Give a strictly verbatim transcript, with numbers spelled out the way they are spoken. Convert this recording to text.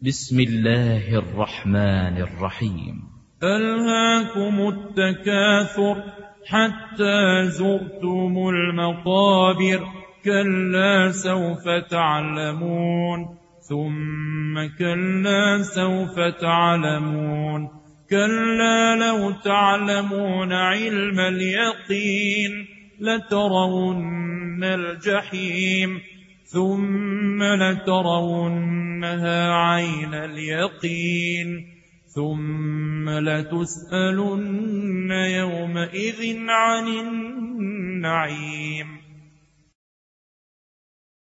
بسم الله الرحمن الرحيم. ألهاكم التكاثر حتى زرتم المقابر كلا سوف تعلمون ثم كلا سوف تعلمون كلا لو تعلمون علم اليقين لترون الجحيم ثم لترونها عين اليقين ثم لتسألن يومئذ عن النعيم.